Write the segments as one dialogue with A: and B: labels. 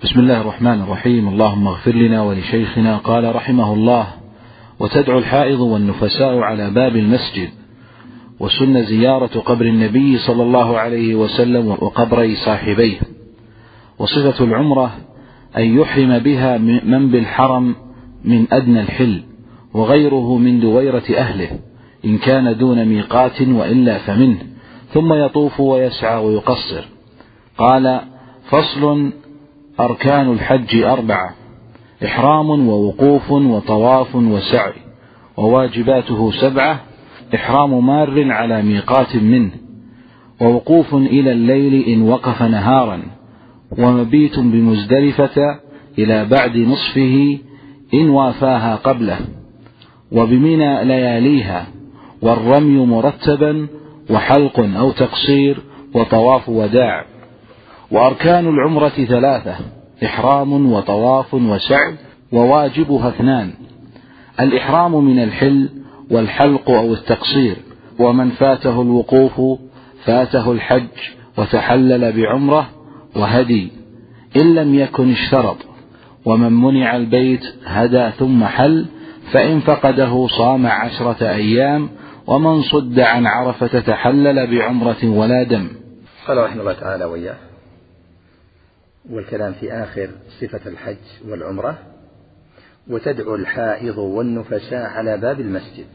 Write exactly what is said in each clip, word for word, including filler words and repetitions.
A: بسم الله الرحمن الرحيم. اللهم اغفر لنا ولشيخنا. قال رحمه الله: وتدعو الحائض والنفساء على باب المسجد، وسن زيارة قبر النبي صلى الله عليه وسلم وقبري صاحبيه. وصفة العمرة أن يحرم بها من بالحرم من أدنى الحل، وغيره من دويرة أهله إن كان دون ميقات، وإلا فمنه، ثم يطوف ويسعى ويقصر. قال: فصل: أركان الحج أربعة: إحرام ووقوف وطواف وسعي. وواجباته سبعة: إحرام مار على ميقات منه، ووقوف إلى الليل إن وقف نهارا، ومبيت بمزدلفة إلى بعد نصفه إن وافاها قبله، وبمنى لياليها، والرمي مرتبا، وحلق أو تقصير، وطواف وداع. وأركان العمرة ثلاثة: إحرام وطواف وسعي، وواجبها اثنان: الإحرام من الحل، والحلق أو التقصير. ومن فاته الوقوف فاته الحج، وتحلل بعمرة وهدي إن لم يكن اشترط. ومن منع البيت هدى ثم حل، فإن فقده صام عشرة أيام. ومن صد عن عرفة تحلل بعمرة ولا دم.
B: قال رحمه الله تعالى وإياه، والكلام في آخر صفة الحج والعمرة: وتدعو الحائض والنفساء على باب المسجد.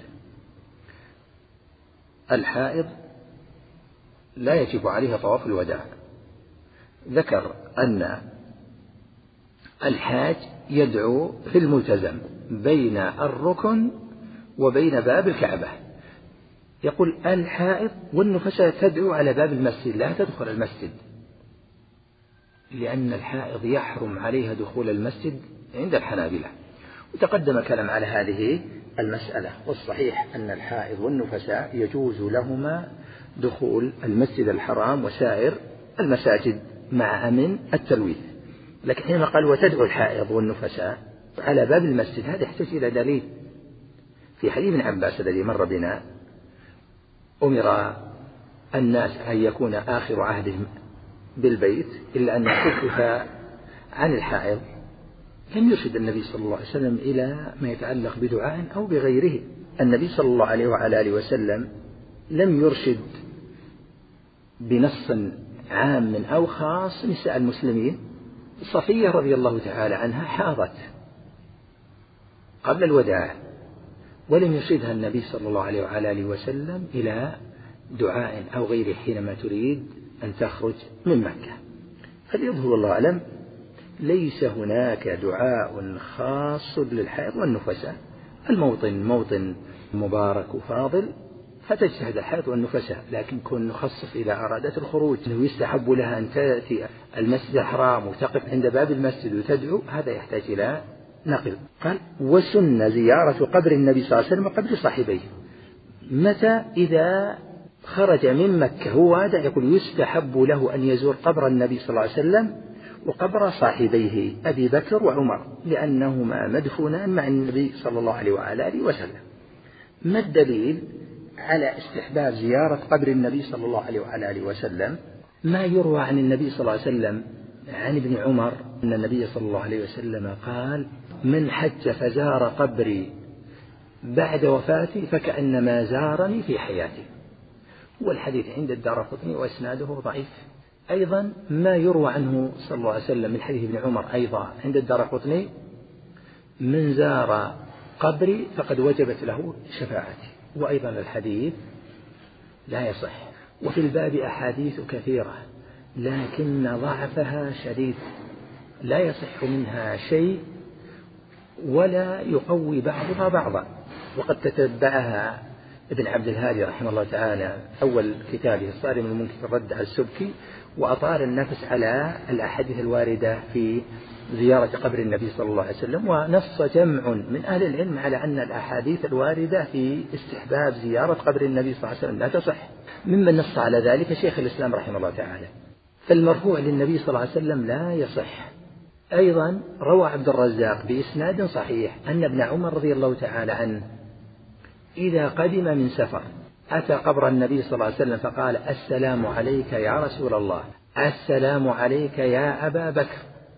B: الحائض لا يجب عليها طواف الوداع. ذكر أن الحاج يدعو في الملتزم بين الركن وبين باب الكعبة. يقول الحائض والنفساء تدعو على باب المسجد، لا تدخل المسجد، لأن الحائض يحرم عليها دخول المسجد عند الحنابلة. وتقدم الكلام على هذه المسألة، والصحيح أن الحائض والنفساء يجوز لهما دخول المسجد الحرام وسائر المساجد مع أمن التلويث. لكن حينما قال وتدعو الحائض والنفساء على باب المسجد، هذا يحتاج إلى دليل. في حديث ابن عباس الذي مر بنا: أمر الناس أن يكون آخر عهدهم بالبيت إلا أن خفف عن الحائض. لم يرشد النبي صلى الله عليه وسلم إلى ما يتعلق بدعاء أو بغيره. النبي صلى الله عليه وعلى آله وسلم لم يرشد بنص عام أو خاص نساء المسلمين. صفية رضي الله تعالى عنها حاضت قبل الوداع، ولم يرشدها النبي صلى الله عليه وعلى آله وسلم إلى دعاء أو غيره حينما تريد أن تخرج من مكة. فليظهر الله أعلم ليس هناك دعاء خاص للحائض والنفساء. الموطن موطن مبارك وفاضل، فتجتهد الحائض والنفساء، لكن كن نخصص إذا أرادت الخروج أنه يستحب لها أن تأتي المسجد الحرام وتقف عند باب المسجد وتدعو، هذا يحتاج إلى نقل. قال: وسن زيارة قبر النبي صلى الله عليه وسلم وقبر صاحبيه. متى؟ إذا خرج من مكة هو هذا، يقول يستحب له أن يزور قبر النبي صلى الله عليه وسلم وقبر صاحبيه أبي بكر وعمر، لأنهما مدفونان مع النبي صلى الله عليه وعلى آله وسلم. ما الدليل على استحباب زيارة قبر النبي صلى الله عليه وعلى آله وسلم؟ ما يروى عن النبي صلى الله عليه وسلم عن ابن عمر أن النبي صلى الله عليه وسلم قال: من حج فزار قبري بعد وفاتي فكأنما زارني في حياتي. والحديث عند الدارقطني وإسناده ضعيف. أيضا ما يروى عنه صلى الله عليه وسلم من حديث ابن عمر أيضا عند الدارقطني: من زار قبري فقد وجبت له شفاعتي. وأيضا الحديث لا يصح. وفي الباب أحاديث كثيرة لكن ضعفها شديد، لا يصح منها شيء ولا يقوي بعضها بعضا. وقد تتبعها ابن عبد الهادي رحمه الله تعالى أول كتابه الصارم المنكر الرد على السبكي، وأطال النفس على الأحاديث الواردة في زيارة قبر النبي صلى الله عليه وسلم. ونص جمع من أهل العلم على أن الأحاديث الواردة في استحباب زيارة قبر النبي صلى الله عليه وسلم لا تصح. ممن نص على ذلك شيخ الإسلام رحمه الله تعالى. فالمرفوع للنبي صلى الله عليه وسلم لا يصح. أيضا روى عبد الرزاق بإسناد صحيح أن ابن عمر رضي الله تعالى عنه إذا قدم من سفر أتى قبر النبي صلى الله عليه وسلم فقال: السلام عليك يا رسول الله، السلام عليك يا أبا بكر،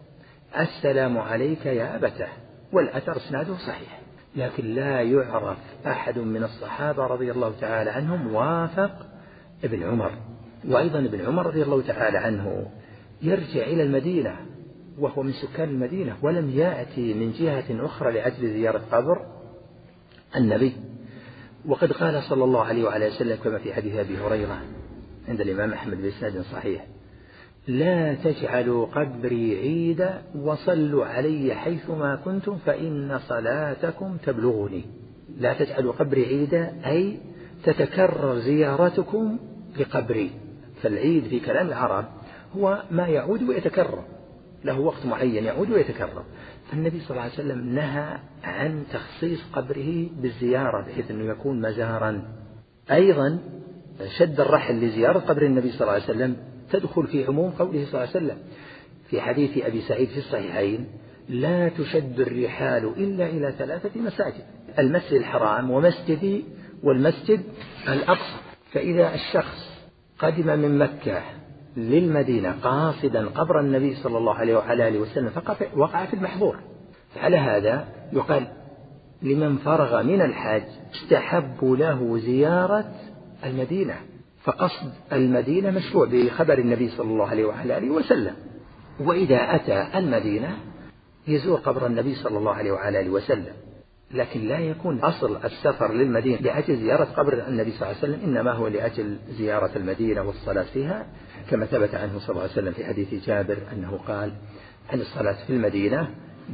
B: السلام عليك يا أبته، والأثر اسناده صحيح، لكن لا يعرف أحد من الصحابة رضي الله تعالى عنهم وافق ابن عمر. وأيضا ابن عمر رضي الله تعالى عنه يرجع إلى المدينة وهو من سكان المدينة، ولم يأتي من جهة أخرى لأجل زيارة قبر النبي. وقد قال صلى الله عليه وعلى وسلم كما في حديث أبي هريرة عند الإمام أحمد بإسناد صحيح: لا تجعلوا قبري عيدا وصلوا علي حيثما كنتم فإن صلاتكم تبلغني. لا تجعلوا قبري عيدا أي تتكرر زيارتكم لقبري. فالعيد في كلام العرب هو ما يعود ويتكرر، له وقت معين يعود ويتكرر. فالنبي صلى الله عليه وسلم نهى عن تخصيص قبره بالزيارة بحيث أنه يكون مزارا. أيضا شد الرحل لزيارة قبر النبي صلى الله عليه وسلم تدخل في عموم قوله صلى الله عليه وسلم في حديث أبي سعيد في الصحيحين: لا تشد الرحال إلا إلى ثلاثة مساجد: المسجد الحرام ومسجدي والمسجد الأقصى. فإذا الشخص قدم من مكة للمدينة قاصدا قبر النبي صلى الله عليه وعلى آله وسلم وقع في المحظور. فعلى هذا يقال لمن فرغ من الحج استحب له زيارة المدينة، فقصد المدينة مشروع بخبر النبي صلى الله عليه وعلى آله وسلم. وإذا أتى المدينة يزور قبر النبي صلى الله عليه وعلى آله وسلم، لكن لا يكون أصل السفر للمدينة لأجل زيارة قبر النبي صلى الله عليه وسلم، إنما هو لأجل زيارة المدينة والصلاة فيها، كما ثبت عنه صلى الله عليه وسلم في حديث جابر أنه قال عن الصلاة في المدينة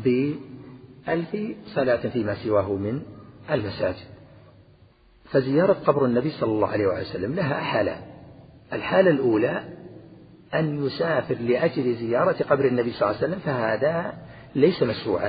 B: بألف صلاة فيما سواه من المساجد. فزيارة قبر النبي صلى الله عليه وسلم لها حالة: الحالة الأولى أن يسافر لأجل زيارة قبر النبي صلى الله عليه وسلم، فهذا ليس مشروعا.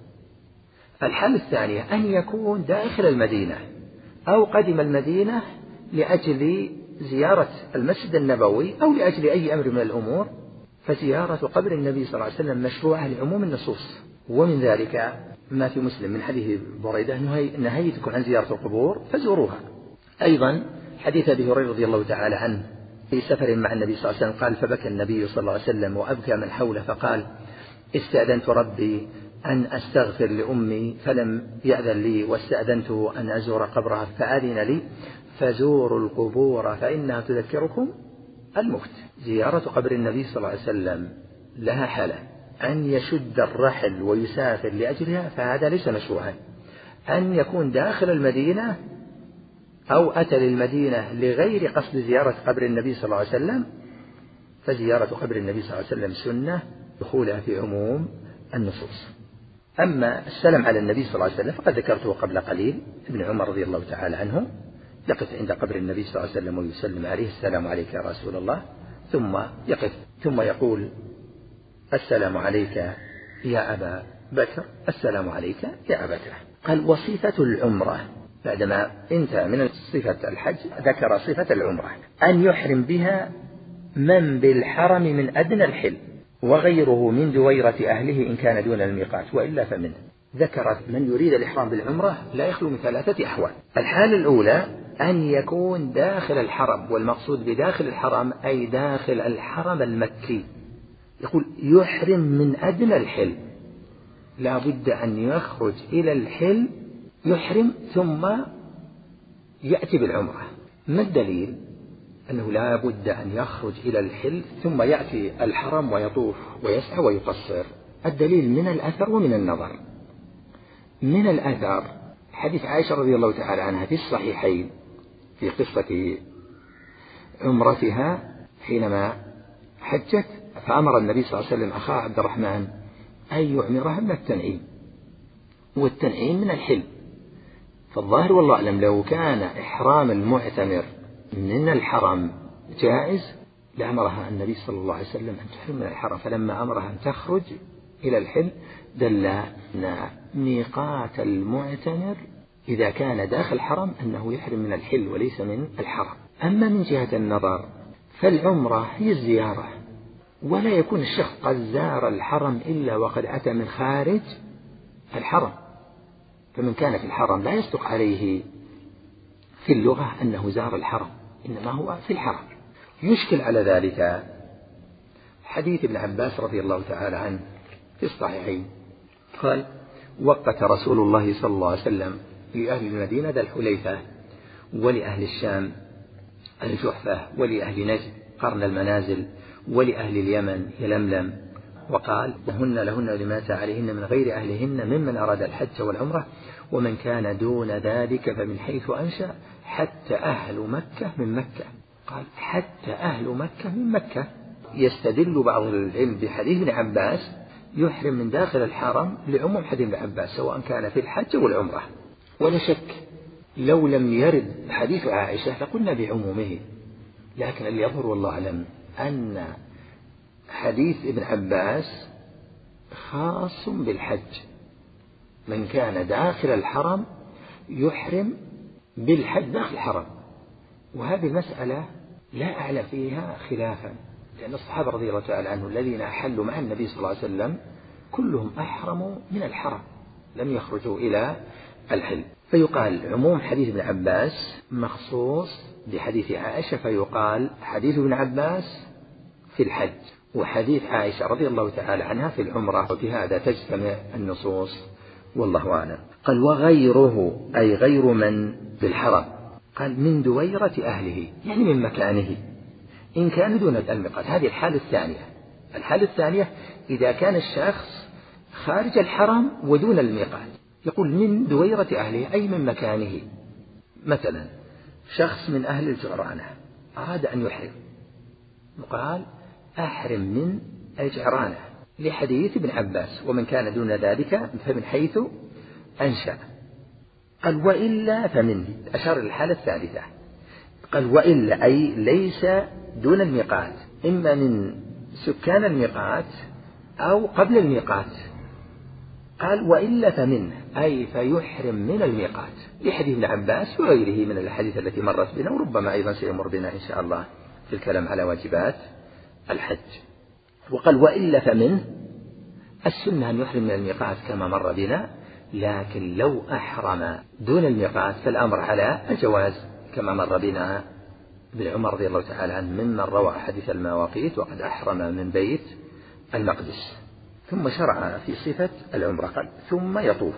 B: الحالة الثانية أن يكون داخل المدينة أو قدم المدينة لأجل زيارة المسجد النبوي أو لأجل أي أمر من الأمور، فزيارة قبر النبي صلى الله عليه وسلم مشروعة لعموم النصوص. ومن ذلك ما في مسلم من حديث بريدة: نهيتكم عن زيارة القبور فزوروها. أيضا حديث أبي هريرة رضي الله تعالى عنه في سفر مع النبي صلى الله عليه وسلم قال: فبكى النبي صلى الله عليه وسلم وأبكى من حوله، فقال: استأذنت ربي أن أستغفر لأمي فلم يأذن لي، واستأذنته أن أزور قبرها فأذن لي، فزوروا القبور فإنها تذكركم الموت. زيارة قبر النبي صلى الله عليه وسلم لها حالة: أن يشد الرحل ويسافر لأجلها فهذا ليس مشروعا، أن يكون داخل المدينة أو أتى للمدينة لغير قصد زيارة قبر النبي صلى الله عليه وسلم، فزيارة قبر النبي صلى الله عليه وسلم سنة دخولها في عموم النصوص. أما السلام على النبي صلى الله عليه وسلم فقد ذكرته قبل قليل. ابن عمر رضي الله تعالى عنه يقف عند قبر النبي صلى الله عليه وسلم ويسلم عليه: السلام عليك يا رسول الله، ثم يقف ثم يقول: السلام عليك يا أبا بكر، السلام عليك يا أبا بكر. قال: وصفة العمرة، بعدما انتهى من صفة الحج ذكر صفة العمرة: أن يحرم بها من بالحرم من أدنى الحل وغيره من دويرة أهله إن كان دون الميقات، وإلا فمنه. ذكرت من يريد الإحرام بالعمرة لا يخلو من ثلاثة أحوال. الحالة الأولى أن يكون داخل الحرم، والمقصود بداخل الحرم أي داخل الحرم المكي. يقول يحرم من أدنى الحل، لا بد أن يخرج إلى الحل يحرم ثم يأتي بالعمرة. ما الدليل؟ أنه لا بد أن يخرج إلى الحل ثم يأتي الحرم ويطوف ويسعى ويقصر. الدليل من الأثر ومن النظر. من الأثر حديث عائشة رضي الله تعالى عنها في الصحيحين في قصة عمرتها حينما حجت، فأمر النبي صلى الله عليه وسلم أخاه عبد الرحمن أن يعمرها من التنعيم، والتنعيم من الحل. فالظاهر والله أعلم لو كان إحرام المعتمر من الحرم جائز لأمرها النبي صلى الله عليه وسلم أن تحرم من الحرم، فلما أمرها أن تخرج إلى الحل دلنا ميقات المعتمر إذا كان داخل الحرم أنه يحرم من الحل وليس من الحرم. أما من جهة النظر فالعمرة هي الزيارة، ولا يكون الشخص قد زار الحرم إلا وقد أتى من خارج الحرم، فمن كان في الحرم لا يصدق عليه في اللغة أنه زار الحرم، إنما هو في الحرم. يشكل على ذلك حديث ابن عباس رضي الله تعالى عنه في الصحيحين قال: وقت رسول الله صلى الله عليه وسلم لأهل المدينة ذا الحليفة، ولأهل الشام الجحفة، ولأهل نجد قرن المنازل، ولأهل اليمن يلملم، وقال: وهن لهن لما أتى عليهن من غير أهلهن ممن أراد الحج والعمرة، ومن كان دون ذلك فمن حيث أنشأ، حتى أهل مكة من مكة. قال: حتى أهل مكة من مكة. يستدل بعض العلم بحديث ابن عباس يحرم من داخل الحرم لعموم حديث ابن عباس سواء كان في الحج والعمرة. ولا شك لو لم يرد حديث عائشة لقلنا بعمومه، لكن اللي يظهر والله أعلم أن حديث ابن عباس خاص بالحج، من كان داخل الحرم يحرم بالحج داخل الحرم. وهذه المسألة لا أعلم فيها خلافا، لأن الصحابة رضي الله تعالى عنهم الذين أحلوا مع النبي صلى الله عليه وسلم كلهم أحرموا من الحرم، لم يخرجوا إلى الحل. فيقال عموم حديث ابن عباس مخصوص بحديث عائشة، فيقال حديث ابن عباس في الحج وحديث عائشة رضي الله تعالى عنها في العمرة، وبهذا تجتمع النصوص والله أعلم. قال: وغيره أي غير من بالحرم، قال: من دويرة أهله، يعني من مكانه إن كان دون الميقات. هذه الحالة الثانية. الحالة الثانية إذا كان الشخص خارج الحرم ودون الميقات، يقول من دويرة أهله أي من مكانه. مثلا شخص من أهل الجعرانة أراد أن يحرم، يقال: أحرم من الجعرانة لحديث ابن عباس: ومن كان دون ذلك فمن حيث أنشأ. قال: وإلا فمن، أشار للحالة الثالثة. قال: وإلا أي ليس دون الميقات، إما من سكان الميقات أو قبل الميقات. قال: وإلا فمنه أي فيحرم من الميقات لحديث ابن عباس وغيره من الحديث التي مرت بنا، وربما أيضا سيمر بنا إن شاء الله في الكلام على واجبات الحج. وقال: وإلا فمنه السنة أن يحرم من الميقات كما مر بنا، لكن لو أحرم دون الميقات فالأمر على الجواز كما مر بنا ابن عمر رضي الله تعالى عنه ممن روى حديث المواقيت وقد أحرم من بيت المقدس. ثم شرع في صفة العمرة، قال: ثم يطوف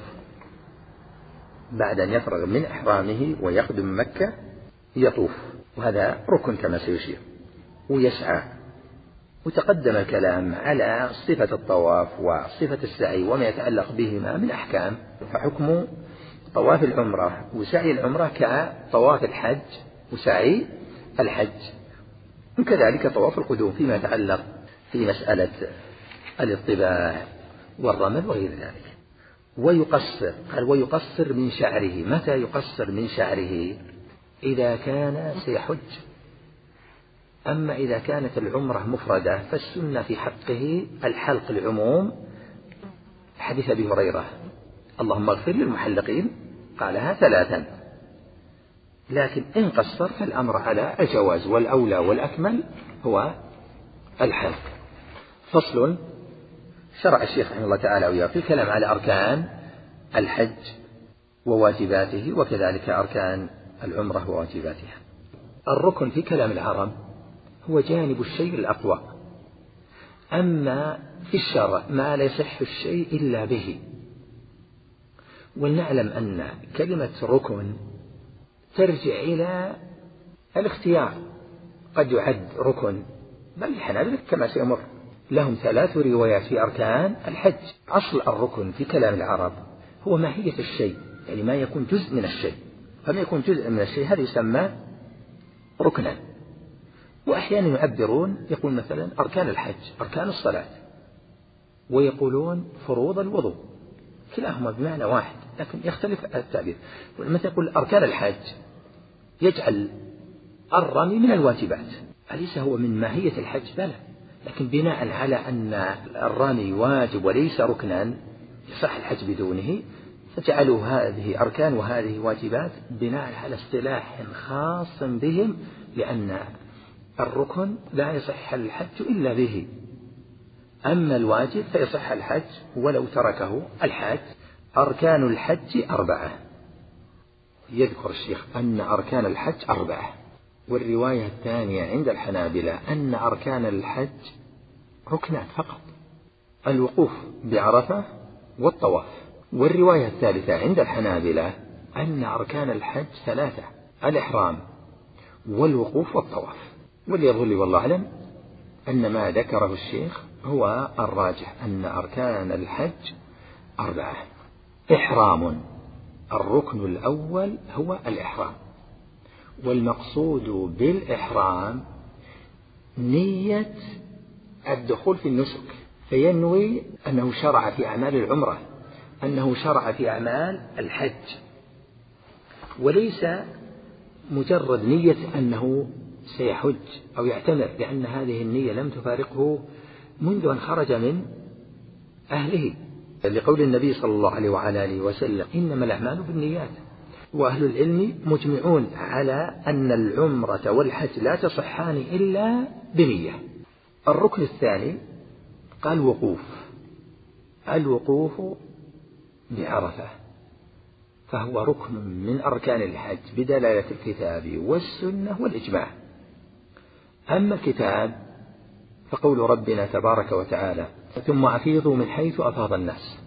B: بعد أن يفرغ من إحرامه ويقدم مكة يطوف، وهذا ركن كما سيشير، ويسعى. وتقدم الكلام على صفة الطواف وصفة السعي وما يتعلق بهما من أحكام. فحكم طواف العمرة وسعي العمرة كطواف الحج وسعي الحج، وكذلك طواف القدوم فيما يتعلق في مسألة الاطباع والرمل وغير ذلك. ويقصر، قال: ويقصر من شعره. متى يقصر من شعره؟ إذا كان سيحج. أما إذا كانت العمرة مفردة فالسنة في حقه الحلق العموم، حديث أبي هريرة: اللهم اغفر للمحلقين، قالها ثلاثا. لكن إن قصر فالأمر على الجواز، والأولى والأكمل هو الحلق. فصل. شرع الشيخ رحمه الله تعالى وياه في الكلام على أركان الحج وواجباته، وكذلك أركان العمرة وواجباتها. الركن في كلام العرب هو جانب الشيء الأقوى، أما في الشرع ما لا يصح الشيء إلا به. ولنعلم أن كلمة ركن ترجع إلى الاختيار، قد يعد ركن، بل الحنابلة كما سيمر لهم ثلاث روايات في أركان الحج. أصل الركن في كلام العرب هو ماهية الشيء، يعني ما يكون جزء من الشيء، فما يكون جزء من الشيء هذا يسمى ركنا. وأحيانا يعبرون، يقول مثلا أركان الحج أركان الصلاة، ويقولون فروض الوضوء، كلاهما بمعنى واحد لكن يختلف التعبير. مثلا يقول أركان الحج يجعل الرمي من الواجبات، أليس هو من ماهية الحج؟ بلى، لكن بناء على أن الرمي واجب وليس ركنا يصح الحج بدونه، فجعلوا هذه أركان وهذه واجبات بناء على اصطلاح خاص بهم، لأن الركن لا يصح الحج إلا به، أما الواجب فيصح الحج ولو تركه الحاج. أركان الحج أربعة. يذكر الشيخ أن أركان الحج أربعة، والرواية الثانية عند الحنابلة أن أركان الحج ركنان فقط. الوقوف بعرفة والطواف. والرواية الثالثة عند الحنابلة أن أركان الحج ثلاثة: الإحرام والوقوف والطواف. واليظل والله أعلم أن ما ذكره الشيخ هو الراجح، أن أركان الحج أربعة. إحرام، الركن الأول هو الإحرام، والمقصود بالإحرام نية الدخول في النسك، فينوي أنه شرع في أعمال العمرة، أنه شرع في أعمال الحج، وليس مجرد نية أنه سيحج أو يعتمر، لأن هذه النية لم تفارقه منذ أن خرج من أهله، لقول النبي صلى الله عليه وعلى آله وسلم: إنما الأعمال بالنيات. وأهل العلم مجمعون على أن العمرة والحج لا تصحان إلا بنية. الركن الثاني قال وقوف، الوقوف بعرفة، فهو ركن من أركان الحج بدلالة الكتاب والسنة والإجماع. أما الكتاب فقول ربنا تبارك وتعالى: ثم أفيضوا من حيث أفاض الناس،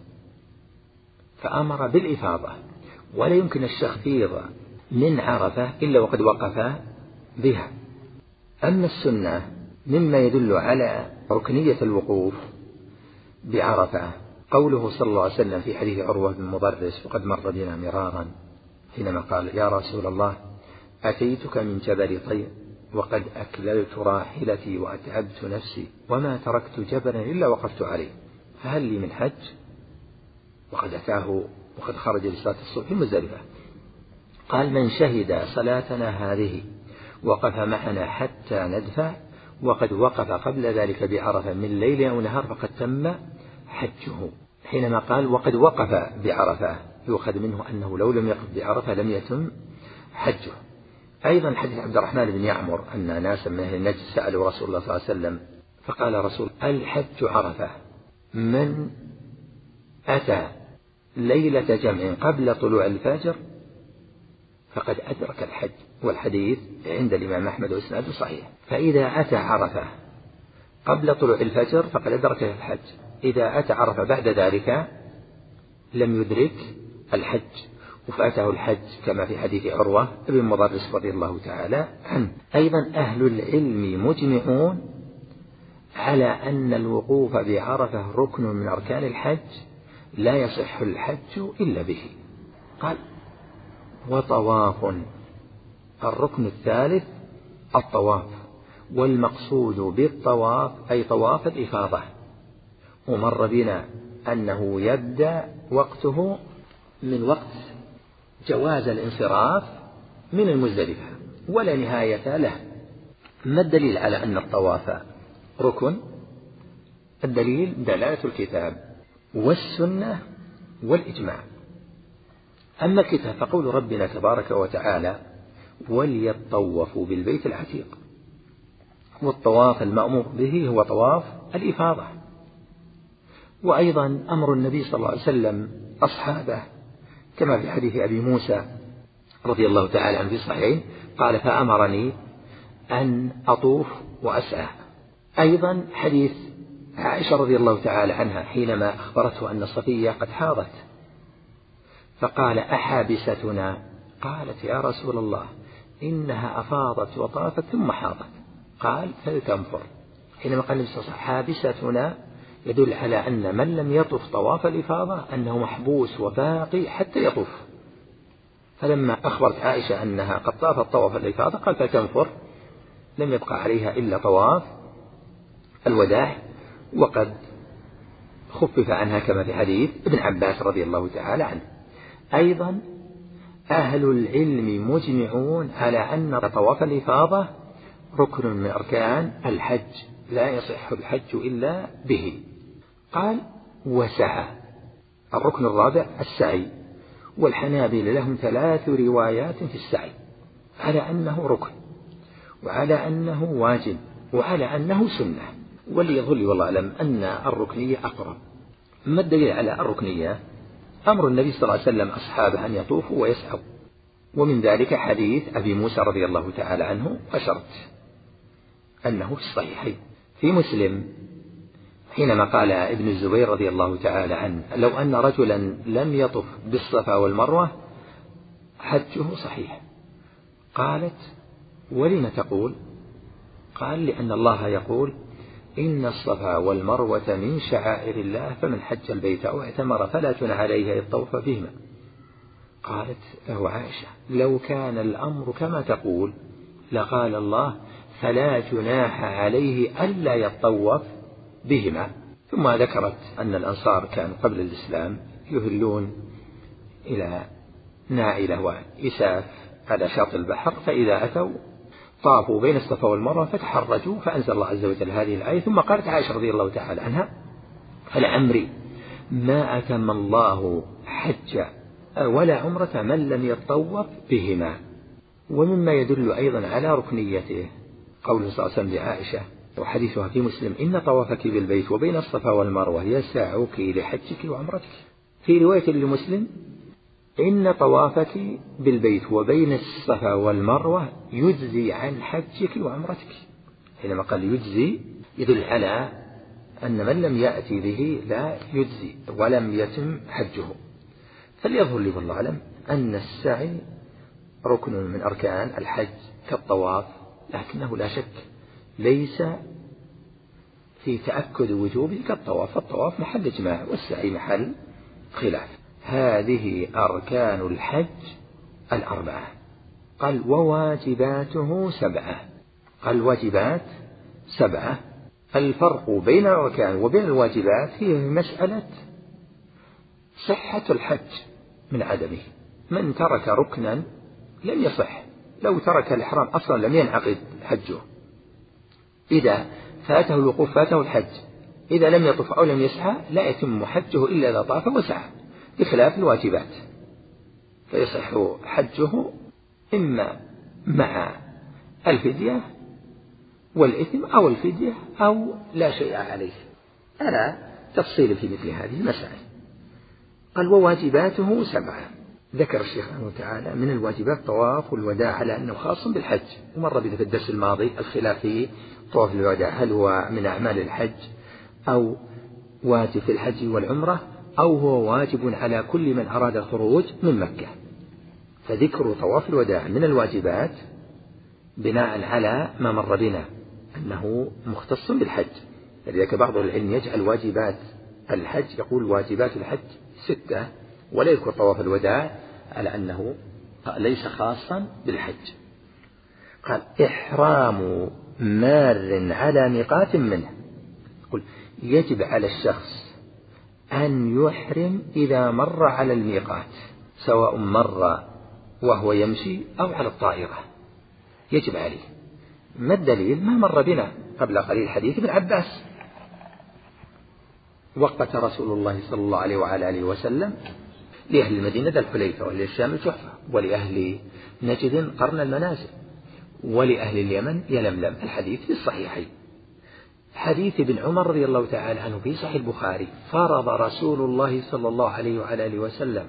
B: فأمر بالإفاضة، ولا يمكن التخفيض من عرفة إلا وقد وقف بها. أما السنة مما يدل على ركنية الوقوف بعرفة قوله صلى الله عليه وسلم في حديث عروة بن مضرس وقد مر بنا مرارا حينما قال: يا رسول الله، أتيتك من جبل طير وقد أكللت راحلتي وأتعبت نفسي وما تركت جبلا إلا وقفت عليه، فهل لي من حج؟ وقد أتاه وقد خرج لصلاة الصبح في مزدلفة. قال: من شهد صلاتنا هذه وقف معنا حتى ندفع وقد وقف قبل ذلك بعرفة من ليل أو نهار فقد تم حجه. حينما قال وقد وقف بعرفة يؤخذ منه أنه لو لم يقف بعرفة لم يتم حجه. أيضا حديث عبد الرحمن بن يعمر أن ناسا من أهل النجد سألوا رسول الله صلى الله عليه وسلم فقال رسول: الحج عرفة، من أتى ليلة جمع قبل طلوع الفجر فقد أدرك الحج. والحديث عند الإمام أحمد وإسناده صحيح. فإذا أتى عرفة قبل طلوع الفجر فقد أدرك الحج، إذا أتى عرفة بعد ذلك لم يدرك الحج وفاته الحج، كما في حديث عروة بن مضرس رضي الله تعالى عنه. أيضا أهل العلم مجمعون على أن الوقوف بعرفة ركن من أركان الحج لا يصح الحج إلا به. قال: وطواف، الركن الثالث الطواف، والمقصود بالطواف أي طواف الإفاضة، ومر بنا أنه يبدأ وقته من وقت جواز الانصراف من المزدلفة ولا نهاية له. ما الدليل على أن الطواف ركن؟ الدليل دلالة الكتاب والسنة والإجماع. أما الكتاب فقول ربنا تبارك وتعالى: وليطوفوا بالبيت العتيق. والطواف المأمور به هو طواف الإفاضة. وأيضا أمر النبي صلى الله عليه وسلم أصحابه كما في حديث أبي موسى رضي الله تعالى عنه في الصحيحين قال: فأمرني أن أطوف وأسعى. أيضا حديث عائشة رضي الله تعالى عنها حينما أخبرته أن صفية قد حاضت فقال: أحابستنا؟ قالت: يا رسول الله، إنها أفاضت وطافت ثم حاضت. قال: فلتنفر. حينما قال النبي صلى الله عليه وسلم حابستنا يدل على أن من لم يطف طواف الإفاضة أنه محبوس وباقي حتى يطوف. فلما أخبرت عائشة أنها قد طافت طواف الإفاضة قال: فتنفر، لم يبقى عليها إلا طواف الوداع وقد خفف عنها كما في حديث ابن عباس رضي الله تعالى عنه. أيضا أهل العلم مجمعون على أن طواف الإفاضة ركن من أركان الحج لا يصح الحج إلا به. قال: وسعى، الركن الرابع السعي. والحنابلة لهم ثلاث روايات في السعي على أنه ركن وعلى أنه واجب وعلى أنه سنة، وليظل والله أعلم أن الركنية أقرب. ما الدليل على الركنية؟ أمر النبي صلى الله عليه وسلم أصحابه أن يطوفوا ويسعوا، ومن ذلك حديث أبي موسى رضي الله تعالى عنه أشرت أنه في الصحيحين. في مسلم حينما قال ابن الزبير رضي الله تعالى عنه لو أن رجلا لم يطف بالصفا والمروة حجه صحيح. قالت ولم تقول؟ قال لأن الله يقول إن الصفا والمروة من شعائر الله فمن حج البيت أو اعتمر فلا جناح عليه الطوف بهما. قالت له عائشة لو كان الأمر كما تقول لقال الله فلا جناح عليه ألا يطوف بهما. ثم ذكرت أن الأنصار كانوا قبل الإسلام يهلون إلى نائلة وإساف على شاطئ البحر، فإذا أتوا طافوا بين الصفا والمروة فتحرجوا، فأنزل الله عز وجل هذه الآية. ثم قالت عائشة رضي الله تعالى عنها فلعمري ما أتم الله حج ولا عمرة من لم يطوف بهما. ومما يدل أيضا على ركنيته قول صلى الله عليه وسلم لعائشة وحديثها في مسلم إن طوافك بالبيت وبين الصفا والمروة يسعك لحجك وعمرتك. في رواية لمسلم إن طوافك بالبيت وبين الصفا والمروة يجزي عن حجك وعمرتك. حينما قال يجزي يدل على أن من لم يأتي به لا يجزي ولم يتم حجه. فليظهر لي والله أعلم أن السعي ركن من أركان الحج كالطواف، لكنه لا شك ليس في تأكد وجوبه كالطواف. الطواف محل إجماع والسعي محل خلاف. هذه أركان الحج الأربعة. قال وواجباته سبعة. قال واجبات سبعة. الفرق بين الأركان وبين الواجبات هي مسألة صحة الحج من عدمه. من ترك ركنا لم يصح، لو ترك الإحرام أصلا لم ينعقد حجه. إذا فاته الوقوف فاته الحج، إذا لم يطف أو لم يسعى لا يتم حجه إلا إذا طاف وسعى، بخلاف الواجبات فيصح حجه إما مع الفدية والإثم أو الفدية أو لا شيء عليه. ألا تفصيل في مثل هذه المسائل. قال وواجباته سبعة. ذكر الشيخ رحمه تعالى من الواجبات طواف الوداع على أنه خاص بالحج، ومر بنا في الدرس الماضي الخلاف في طواف الوداع هل هو من أعمال الحج أو واجب في الحج والعمرة أو هو واجب على كل من أراد الخروج من مكة. فذكر طواف الوداع من الواجبات بناء على ما مر بنا أنه مختص بالحج. لذلك بعض العلم يجعل واجبات الحج يقول واجبات الحج ستة ولا يذكر طواف الوداع على أنه ليس خاصا بالحج. قال إحرام مار على ميقات منه. قل يجب على الشخص أن يحرم إذا مر على الميقات، سواء مر وهو يمشي أو على الطائرة يجب عليه. ما الدليل؟ ما مر بنا قبل قليل حديث ابن عباس وقت رسول الله صلى الله عليه وعلى آله وسلم لأهل المدينة ذا الحليفة ولأهل الشام الجحفة ولأهل نجد قرن المنازل ولأهل اليمن يلملم. الحديث في الصحيحين حديث ابن عمر رضي الله تعالى عنه في صحيح البخاري فرض رسول الله صلى الله عليه وعلى آله وسلم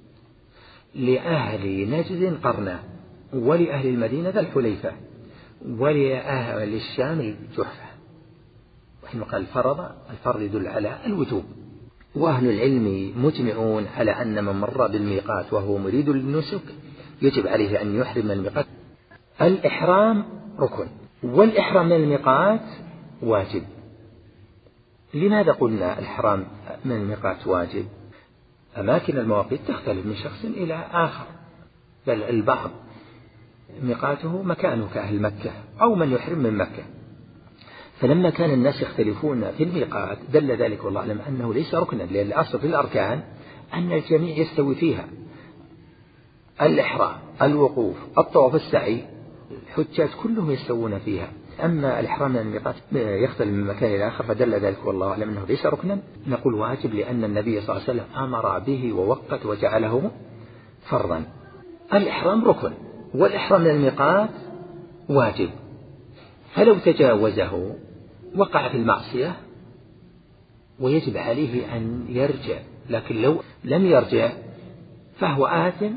B: لأهل نجد قرنا ولأهل المدينة ذا الحليفة ولأهل الشام الجحفة. وحين قال فرض الفرض يدل على الوجوب. وأهل العلم مجمعون على أن من مر بالميقات وهو مريد للنسك يجب عليه أن يحرم من الميقات. الإحرام ركن والإحرام من الميقات واجب. لماذا قلنا الإحرام من الميقات واجب؟ أماكن المواقيت تختلف من شخص إلى آخر، بل البعض ميقاته مكانه كأهل مكة أو من يحرم من مكة. فلما كان الناس يختلفون في الميقات دل ذلك والله أعلم أنه ليس ركنا، لأن الأصل في الأركان أن الجميع يستوي فيها. الإحرام، الوقوف، الطواف، السعي، الحجاج كلهم يستوون فيها. أما الإحرام من الميقات يختلف من مكان إلى آخر فدل ذلك والله أعلم أنه ليس ركنا. نقول واجب لأن النبي صلى الله عليه وسلم أمر به ووقت وجعله فرضا. الإحرام ركن والإحرام من الميقات واجب، فلو تجاوزه وقع في المعصية ويجب عليه أن يرجع، لكن لو لم يرجع فهو آثم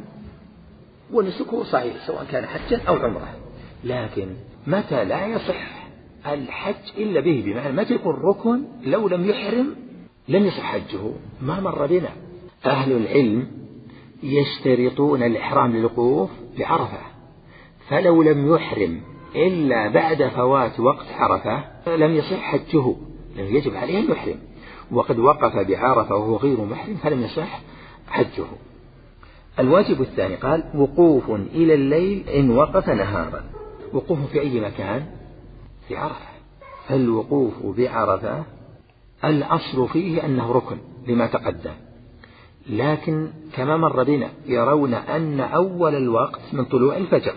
B: ونسكه صحيح سواء كان حجا أو عمره. لكن متى لا يصح الحج إلا به، بمعنى ما تكون ركن لو لم يحرم لم يصح حجه. ما مر بنا أهل العلم يشترطون الإحرام للوقوف بعرفة، فلو لم يحرم إلا بعد فوات وقت عرفة لم يصح حجه، لأنه يجب عليه أن يحرم، وقد وقف بعرفة وهو غير محرم فلم يصح حجه. الواجب الثاني قال وقوف إلى الليل إن وقف نهارا. وقوف في أي مكان؟ في عرفة. فالوقوف بعرفة الأصل فيه أنه ركن لما تقدم، لكن كما مر بنا يرون أن أول الوقت من طلوع الفجر،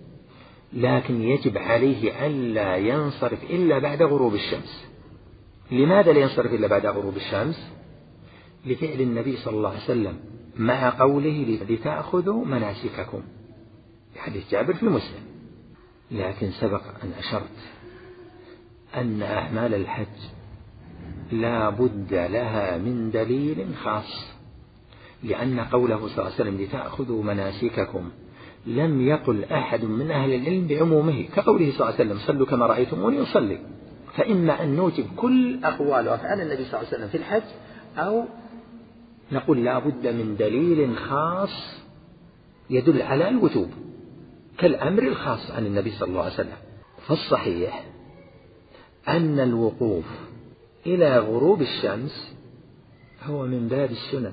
B: لكن يجب عليه ألا ينصرف إلا بعد غروب الشمس. لماذا لا ينصرف إلا بعد غروب الشمس؟ لفعل النبي صلى الله عليه وسلم مع قوله لتأخذوا مناسككم في حديث جابر في مسلم. لكن سبق أن أشرت أن أعمال الحج لا بد لها من دليل خاص، لأن قوله صلى الله عليه وسلم لتأخذوا مناسككم لم يقل أحد من أهل العلم بعمومه، كقوله صلى الله عليه وسلم صلوا كما رأيتموني أصلي. فإما أن نوجب كل أقوال وأفعال النبي صلى الله عليه وسلم في الحج، أو نقول لا بد من دليل خاص يدل على الوجوب كالأمر الخاص عن النبي صلى الله عليه وسلم. فالصحيح أن الوقوف إلى غروب الشمس هو من باب السنن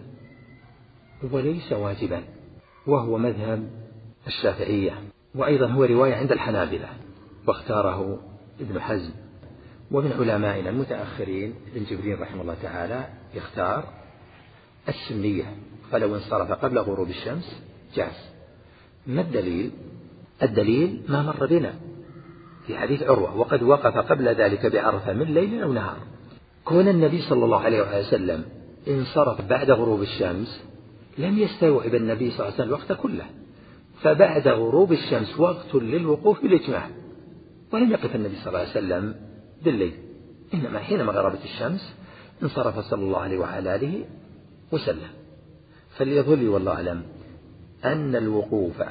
B: وليس واجبا، وهو مذهب الشافعية، وأيضا هو رواية عند الحنابلة، واختاره ابن حزم. ومن علمائنا المتأخرين ابن جبرين رحمه الله تعالى يختار السنية، فلو انصرف قبل غروب الشمس جاز. ما الدليل؟ الدليل ما مر بنا في حديث عروة وقد وقف قبل ذلك بعرفة من ليل أو نهار. كون النبي صلى الله عليه وسلم انصرف بعد غروب الشمس لم يستوعب النبي صلى الله عليه وسلم الوقت كله، فبعد غروب الشمس وقت للوقوف بالإجماع، ولم يقف النبي صلى الله عليه وسلم بالليل، إنما حينما غربت الشمس انصرف صلى الله عليه وعلى آله وسلم. فليظل والله أعلم أن الوقوف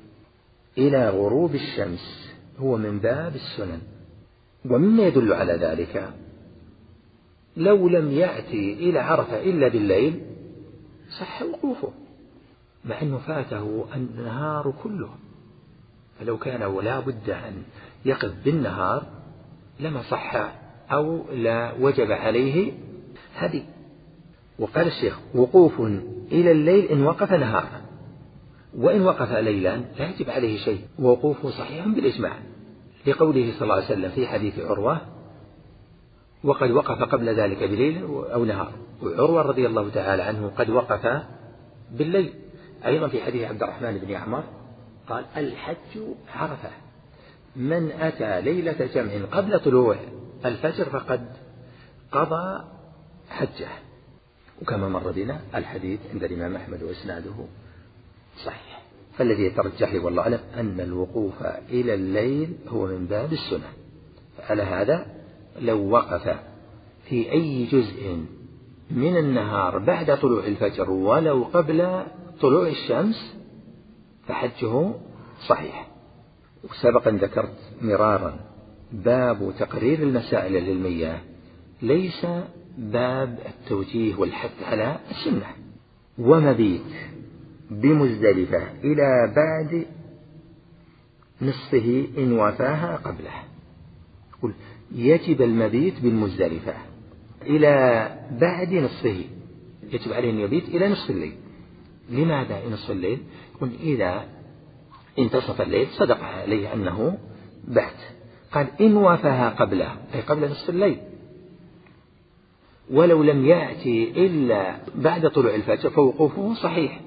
B: إلى غروب الشمس هو من باب السنن. ومما يدل على ذلك لو لم يأتي إلى عرفة إلا بالليل صح وقوفه، مع أنه فاته النهار كله، فلو كان ولا بد أن يقف بالنهار لما صح أو لا وجب عليه هدي. وقال الشيخ وقوف إلى الليل إن وقف نهارا، وإن وقف ليلا لا يجب عليه شيء، ووقوفه صحيح بالإجماع، لقوله صلى الله عليه وسلم في حديث عروة وقد وقف قبل ذلك بليل أو نهار، وعروة رضي الله تعالى عنه قد وقف بالليل. أيضا في حديث عبد الرحمن بن عمر قال الحج عرفة، من أتى ليلة جمع قبل طلوع الفجر فقد قضى حجه. وكما مر بنا الحديث عند الإمام أحمد وإسناده صحيح. فالذي يترجح لي والله أعلم أن الوقوف إلى الليل هو من باب السنة. فعلى هذا لو وقف في أي جزء من النهار بعد طلوع الفجر ولو قبل طلوع الشمس فحجه صحيح. وسبقا ذكرت مرارا باب تقرير المسائل العلمية ليس باب التوجيه والحث على السنة. ومبيت بمزدلفة إلى بعد نصفه إن وفاها قبله. قل يجب المبيت بالمزدلفة إلى بعد نصفه، يجب عليه أن يبيت إلى نصف الليل. لماذا نصف الليل؟ قل إذا انتصف الليل صدق عليه أنه بات. قال إن وفاها قبله أي قبل نصف الليل، ولو لم يأتي إلا بعد طلوع الفجر فوقوفه صحيح،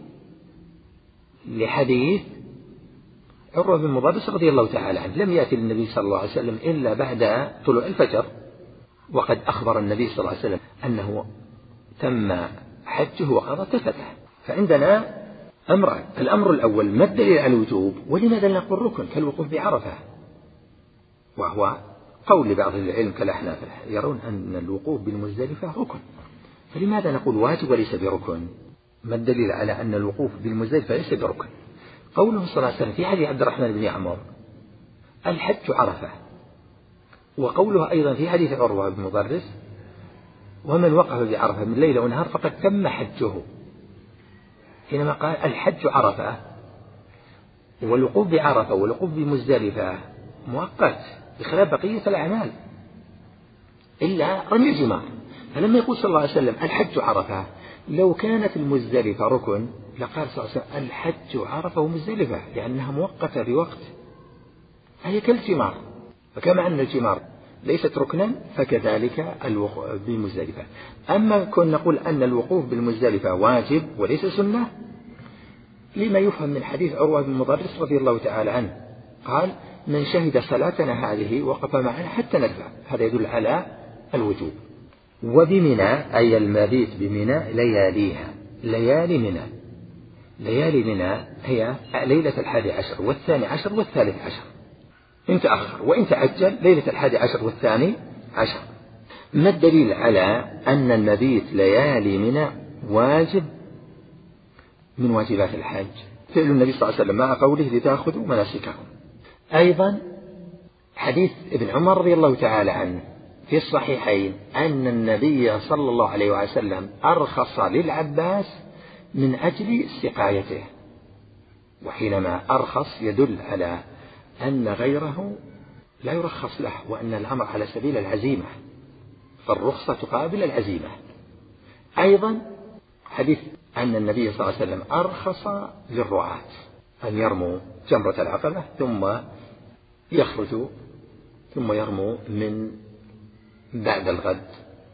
B: لحديث عروة بن مضابس رضي الله تعالى عنه لم يأتي للنبي صلى الله عليه وسلم إلا بعد طلوع الفجر، وقد أخبر النبي صلى الله عليه وسلم أنه تم حجه وقضى تفته. فعندنا أمران، الأمر الأول ما الدليل على الوجوب، ولماذا نقول ركن كالوقوف بعرفة، وهو قول لبعض العلم كالأحناف يرون أن الوقوف بالمزدلفة ركن، فلماذا نقول واجب وليس بركن؟ ما الدليل على أن الوقوف بالمزدلفة ليس بركن؟ قوله صلى الله عليه وسلم في حديث عبد الرحمن بن عمر الحج عرفة، وقوله أيضا في حديث عروة بن مضرس: ومن وقف بعرفة من ليلة ونهار فقد تم حجه، حينما قال الحج عرفة، والوقوف بعرفة والوقوف بمزدلفة مؤقت بخلاف بقية الأعمال إلا رمي الجمار. فلما يقول صلى الله عليه وسلم الحج عرفة، لو كانت المزدلفة ركن لقال صلى الله عليه وسلم الحج عرفة ومزدلفة، لأنها مؤقتة بوقت، هي كالجمار. فكما أن الجمار ليست ركنا فكذلك الوقوف بالمزدلفة. أما كنا نقول أن الوقوف بالمزدلفة واجب وليس سنة، لما يفهم من حديث عروة بن مضرس رضي الله تعالى عنه قال: من شهد صلاتنا هذه وقف معنا حتى ندفع. هذا يدل على الوجوب. وبمنى أي المبيت بمنى لياليها، ليالي منى، ليالي منى هي ليلة الحادي عشر والثاني عشر والثالث عشر إن تأخر، وإن تعجل ليلة الحادي عشر والثاني عشر. ما الدليل على أن المبيت ليالي منى واجب من واجبات الحج؟ فعل النبي صلى الله عليه وسلم مع قوله لتأخذوا مناسككم. أيضا حديث ابن عمر رضي الله تعالى عنه في الصحيحين أن النبي صلى الله عليه وسلم أرخص للعباس من أجل سقايته، وحينما أرخص يدل على أن غيره لا يرخص له، وأن الأمر على سبيل العزيمة، فالرخصة تقابل العزيمة. أيضا حديث أن النبي صلى الله عليه وسلم أرخص للرعاة أن يرموا جمرة العقبة ثم يخرجوا ثم يرموا من بعد الغد،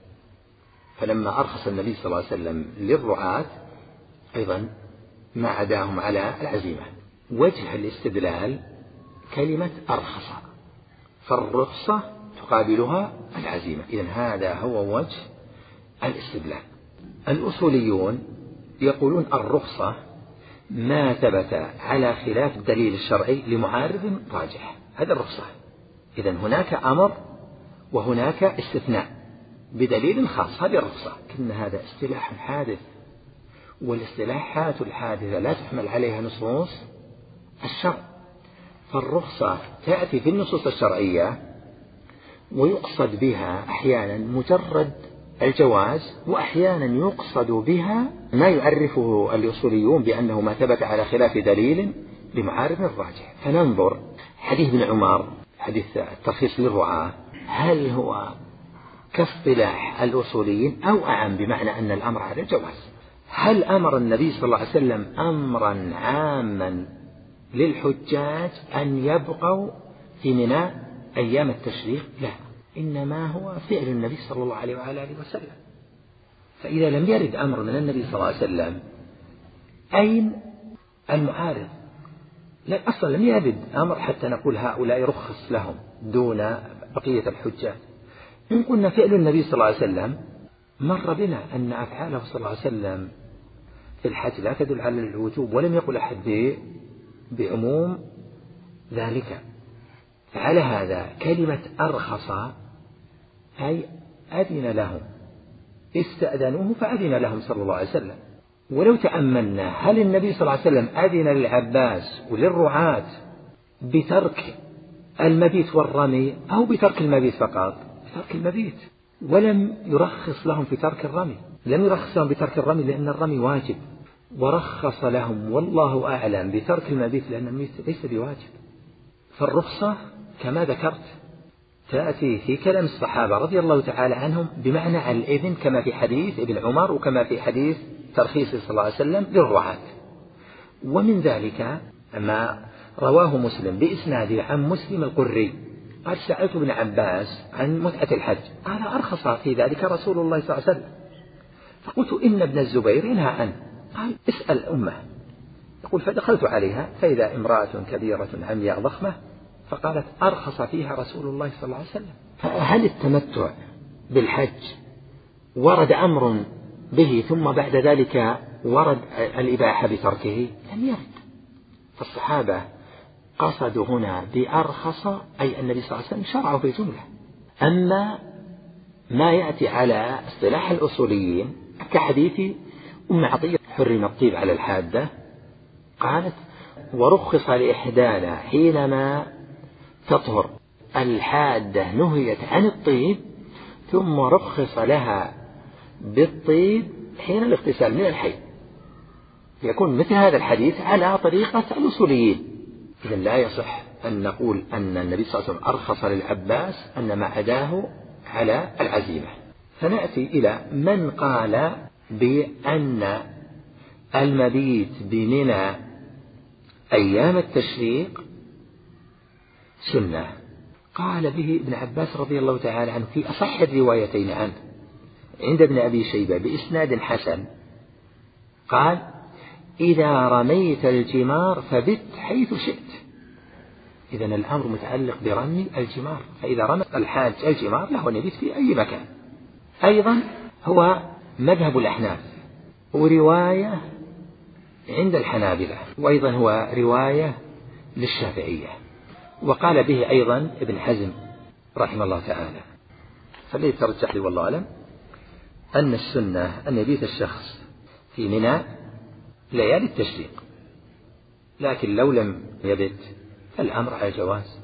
B: فلما أرخص النبي صلى الله عليه وسلم للرعاة أيضا ما عداهم على العزيمة. وجه الاستدلال كلمة أرخص، فالرخصة تقابلها العزيمة، إذن هذا هو وجه الاستدلال. الأصوليون يقولون الرخصة ما ثبت على خلاف الدليل الشرعي لمعارض راجح، هذا الرخصة. إذن هناك أمر وهناك استثناء بدليل خاص، هذه الرخصة. كأن هذا اصطلاح حادث، والاصطلاحات الحادثة لا تحمل عليها نصوص الشرع، فالرخصة تأتي في النصوص الشرعية ويقصد بها أحيانا مجرد الجواز، وأحيانا يقصد بها ما يعرفه الأصوليون بأنه ما ثبت على خلاف دليل لمعارض الراجح. فننظر حديث ابن عمر، حديث الترخيص للرعاة، هل هو كاصطلاح الأصوليين أو أعم، بمعنى أن الأمر على الجواز؟ هل أمر النبي صلى الله عليه وسلم أمرا عاما للحجاج أن يبقوا في منى أيام التشريق؟ لا، إنما هو فعل النبي صلى الله عليه وآله وسلم. فإذا لم يرد أمر من النبي صلى الله عليه وسلم أين المعارض؟ لا، أصلا لم يرد أمر حتى نقول هؤلاء رخص لهم دون بقية الحجاج. إن قلنا فعل النبي صلى الله عليه وسلم مر بنا أن أفعاله صلى الله عليه وسلم في الحج لا تدل على الوجوب، ولم يقل أحد بعموم ذلك. فعلى هذا كلمة أرخص أي أذن لهم، استأذنوه فأذن لهم صلى الله عليه وسلم. ولو تأملنا هل النبي صلى الله عليه وسلم أذن للعباس وللرعاة بترك المبيت والرمي أو بترك المبيت فقط؟ بترك المبيت، ولم يرخص لهم في ترك الرمي. لم يرخص لهم بترك الرمي لأن الرمي واجب، ورخص لهم والله أعلم بترك المبيت لأن المبيت ليس بواجب. فالرخصة كما ذكرت تأتي في كلام الصحابة رضي الله تعالى عنهم بمعنى الإذن، كما في حديث ابن عمر وكما في حديث ترخيص صلى الله عليه وسلم للرعاة. ومن ذلك ما رواه مسلم بإسناده عن مسلم القري قال: سألت ابن عباس عن متعة الحج، قال: أرخص في ذلك رسول الله صلى الله عليه وسلم. فقلت: إن ابن الزبير ينهى عنه. قال: اسأل أمه. يقول: فدخلت عليها فإذا امرأة كبيرة عمياء ضخمة، فقالت: أرخص فيها رسول الله صلى الله عليه وسلم. فهل التمتع بالحج ورد أمر به ثم بعد ذلك ورد الإباحة بتركه؟ لم يرد. فالصحابة قصدوا هنا بأرخص أي النبي صلى الله عليه وسلم شرعه في جملة. أما ما يأتي على اصطلاح الأصوليين كحديث أم عطية حرم الطيب على الحادة، قالت: ورخص لإحدانا حينما تطهر الحادة نهيت عن الطيب ثم رخص لها بالطيب حين الاغتسال من الحيض، يكون مثل هذا الحديث على طريقة الأصوليين. إذا لا يصح أن نقول أن النبي صلى الله عليه وسلم أرخص للعباس أن ما عداه على العزيمة. فنأتي إلى من قال بأن المبيت بمنى أيام التشريق سنة. قال به ابن عباس رضي الله تعالى عنه في أصح الروايتين عنه عند ابن أبي شيبة بإسناد حسن، قال: إذا رميت الجمار فبت حيث شئت. إذن الأمر متعلق برمي الجمار، فإذا رمى الحاج الجمار له أن يبيت في أي مكان. أيضا هو مذهب الأحناف ورواية عند الحنابلة، وأيضا هو رواية للشافعية، وقال به أيضا ابن حزم رحمه الله تعالى. فالذي ترجح لي والله أعلم أن السنة أن يبيت الشخص في منى ليالي التشريق، لكن لو لم يبت فالأمر على الجواز.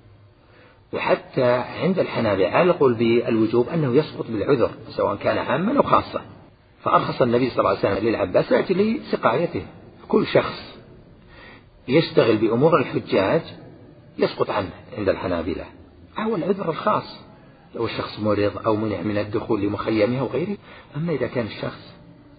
B: وحتى عند الحنابلة على القول بالوجوب أنه يسقط بالعذر سواء كان عاما أو خاصا، فأرخص النبي صلى الله عليه وسلم للعباس لأجل سقايته. كل شخص يشتغل بأمور الحجاج يسقط عنه عند الحنابلة، أو العذر الخاص لو الشخص مريض أو منع من الدخول لمخيمه وغيره. أما إذا كان الشخص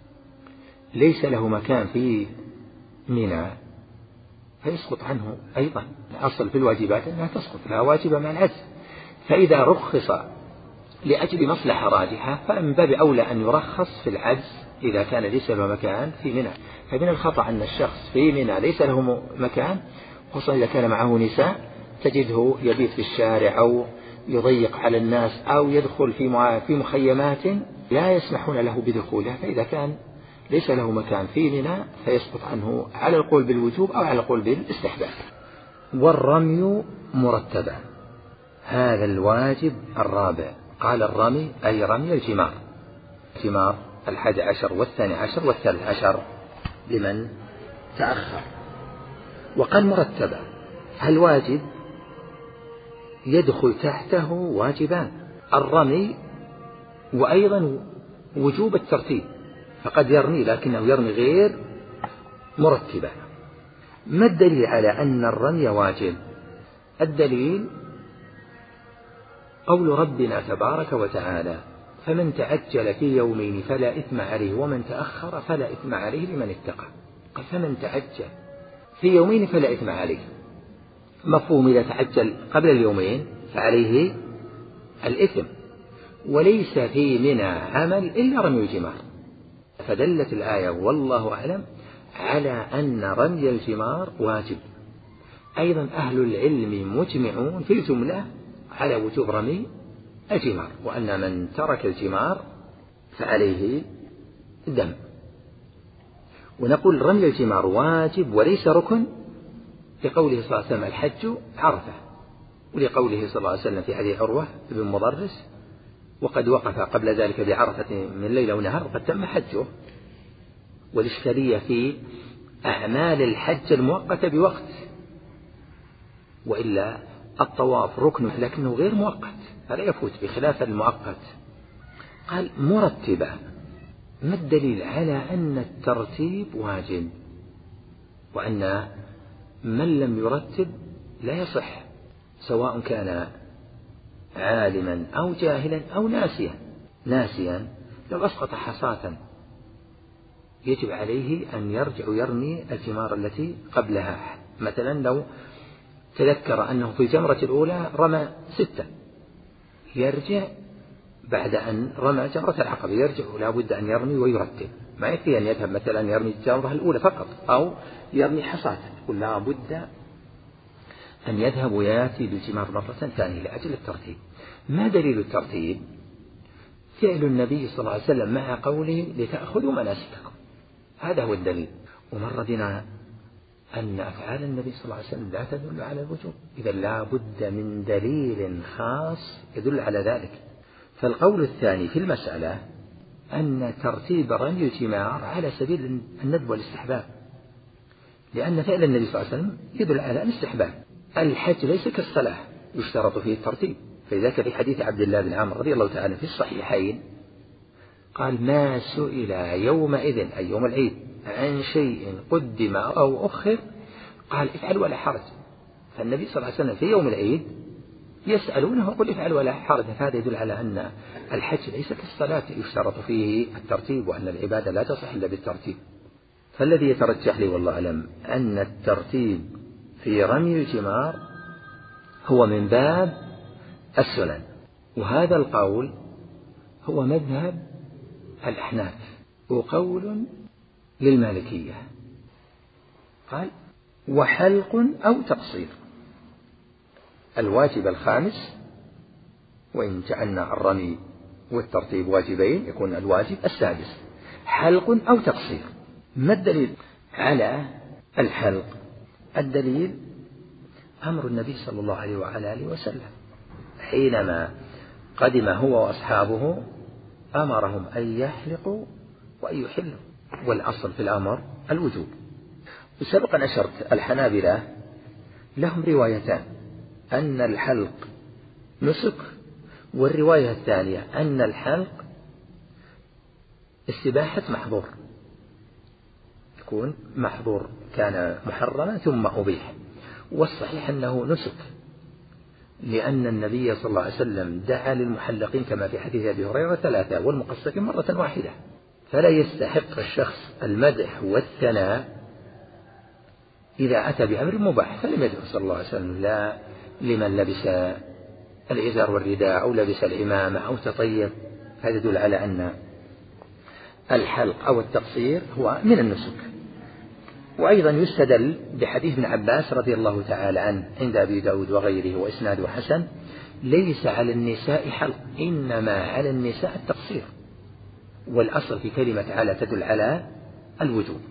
B: ليس له مكان في منى فيسقط عنه أيضا. الأصل في الواجبات أنها تسقط، لا واجب مع العجز. فإذا رخص لأجل مصلحة راجحة فمن باب أولى أن يرخص في العجز إذا كان ليس له مكان في منى. فمن الخطأ أن الشخص في منى ليس له مكان، خصوصا إذا كان معه نساء، تجده يبيت في الشارع أو يضيق على الناس أو يدخل في في مخيمات لا يسمحون له بدخولها. فإذا كان ليس له مكان في منى فيسقط عنه على القول بالوجوب أو على القول بالاستحباب. والرمي مرتبا، هذا الواجب الرابع. قال الرمي أي رمي الجمار، جمار الحادي عشر والثاني عشر والثالث عشر لمن تأخر. وقال مرتبا، الواجب يدخل تحته واجبان: الرمي وأيضا وجوب الترتيب، فقد يرمي لكنه يرمي غير مرتبا. ما الدليل على أن الرمي واجب؟ الدليل قول ربنا تبارك وتعالى: فمن تعجل في يومين فلا إثم عليه ومن تأخر فلا إثم عليه لمن اتقى. قال فمن تعجل في يومين فلا إثم عليه، مفهوم إذا تعجل قبل اليومين فعليه الإثم، وليس في منى عمل إلا رمي الجمار. فدلت الآية والله أعلم على أن رمي الجمار واجب. أيضا أهل العلم مجمعون في الجملة على وجوب رمي الجمار، وأن من ترك الجمار فعليه دم. ونقول رمي الجمار واجب وليس ركن، لقوله صلى الله عليه وسلم: الحج عرفة، ولقوله صلى الله عليه وسلم في حديث عروة بن مضرس: وقد وقف قبل ذلك بعرفة من ليلة ونهار وقد تم حجه. والإشكالية في أعمال الحج المؤقتة بوقت، وإلا الطواف ركن لكنه غير مؤقت فلا يفوت بخلاف المؤقت. قال مرتبا، ما الدليل على أن الترتيب واجب وأن من لم يرتب لا يصح، سواء كان عالما أو جاهلا أو ناسيا. ناسيا لو أسقط حصاة يجب عليه أن يرجع يرمي الجمار التي قبلها. مثلا لو تذكر أنه في الجمرة الأولى رمى ستة، يرجع بعد أن رمى جمرة العقبة، يرجع لا بد أن يرمي ويرتب. ما يكفي أن يذهب مثلا يرمي الجمرة الأولى فقط أو يرمي حصاة، يقول لا بد أن يذهب ويأتي بالجمار مرة ثانية لأجل الترتيب. ما دليل الترتيب؟ فعل النبي صلى الله عليه وسلم مع قوله: لتأخذوا مناسككم، هذا هو الدليل. ومر بنا أن أفعال النبي صلى الله عليه وسلم لا تدل على الوجوب، إذا لا بد من دليل خاص يدل على ذلك. فالقول الثاني في المسألة أن ترتيب رمي الجمار على سبيل الندب والاستحباب، لأن فعل النبي صلى الله عليه وسلم يدل على الاستحباب. الحج ليس كالصلاة، يشترط فيه الترتيب. فلذلك في حديث عبد الله بن عمرو رضي الله تعالى في الصحيحين قال ما سئل يومئذ أي يوم العيد عن شيء قدم أو أخر قال افعل ولا حرج. فالنبي صلى الله عليه وسلم في يوم العيد يسألونه ويقول افعل ولا حرج. هذا يدل على أن الحج ليس كالصلاة يشترط فيه الترتيب، وأن العبادة لا تصح إلا بالترتيب. فالذي يترجح لي والله أعلم أن الترتيب في رمي الجمار هو من باب السنن، وهذا القول هو مذهب الأحناف وقول للمالكية. قال وحلق أو تقصير. الواجب الخامس، وإن جعلنا الرمي والترتيب واجبين يكون الواجب السادس حلق أو تقصير. ما الدليل على الحلق؟ الدليل أمر النبي صلى الله عليه وعلى آله وسلم حينما قدم هو وأصحابه أمرهم أن يحلقوا وأن يحلوا، والأصل في الأمر الوجوب. وسبقا أشرت الحنابلة لهم روايتان، أن الحلق نسك، والرواية الثانية أن الحلق استباحة محظور، يكون محظور كان محرما ثم أبيح. والصحيح أنه نسك، لأن النبي صلى الله عليه وسلم دعا للمحلقين كما في حديث أبي هريرة ثلاثة والمقصرين مرة واحدة. فلا يستحق الشخص المدح والثناء إذا أتى بأمر مباح، فلم يدعو صلى الله عليه وسلم لا لمن لبس الإزار والرداء أو لبس العمامة أو تطيب. هذا يدل على أن الحلق أو التقصير هو من النسك. وأيضا يستدل بحديث ابن عباس رضي الله تعالى عنه عند أبي داود وغيره وإسناده حسن: ليس على النساء حلق إنما على النساء التقصير. والأصل في كلمة على تدل على الوجوب.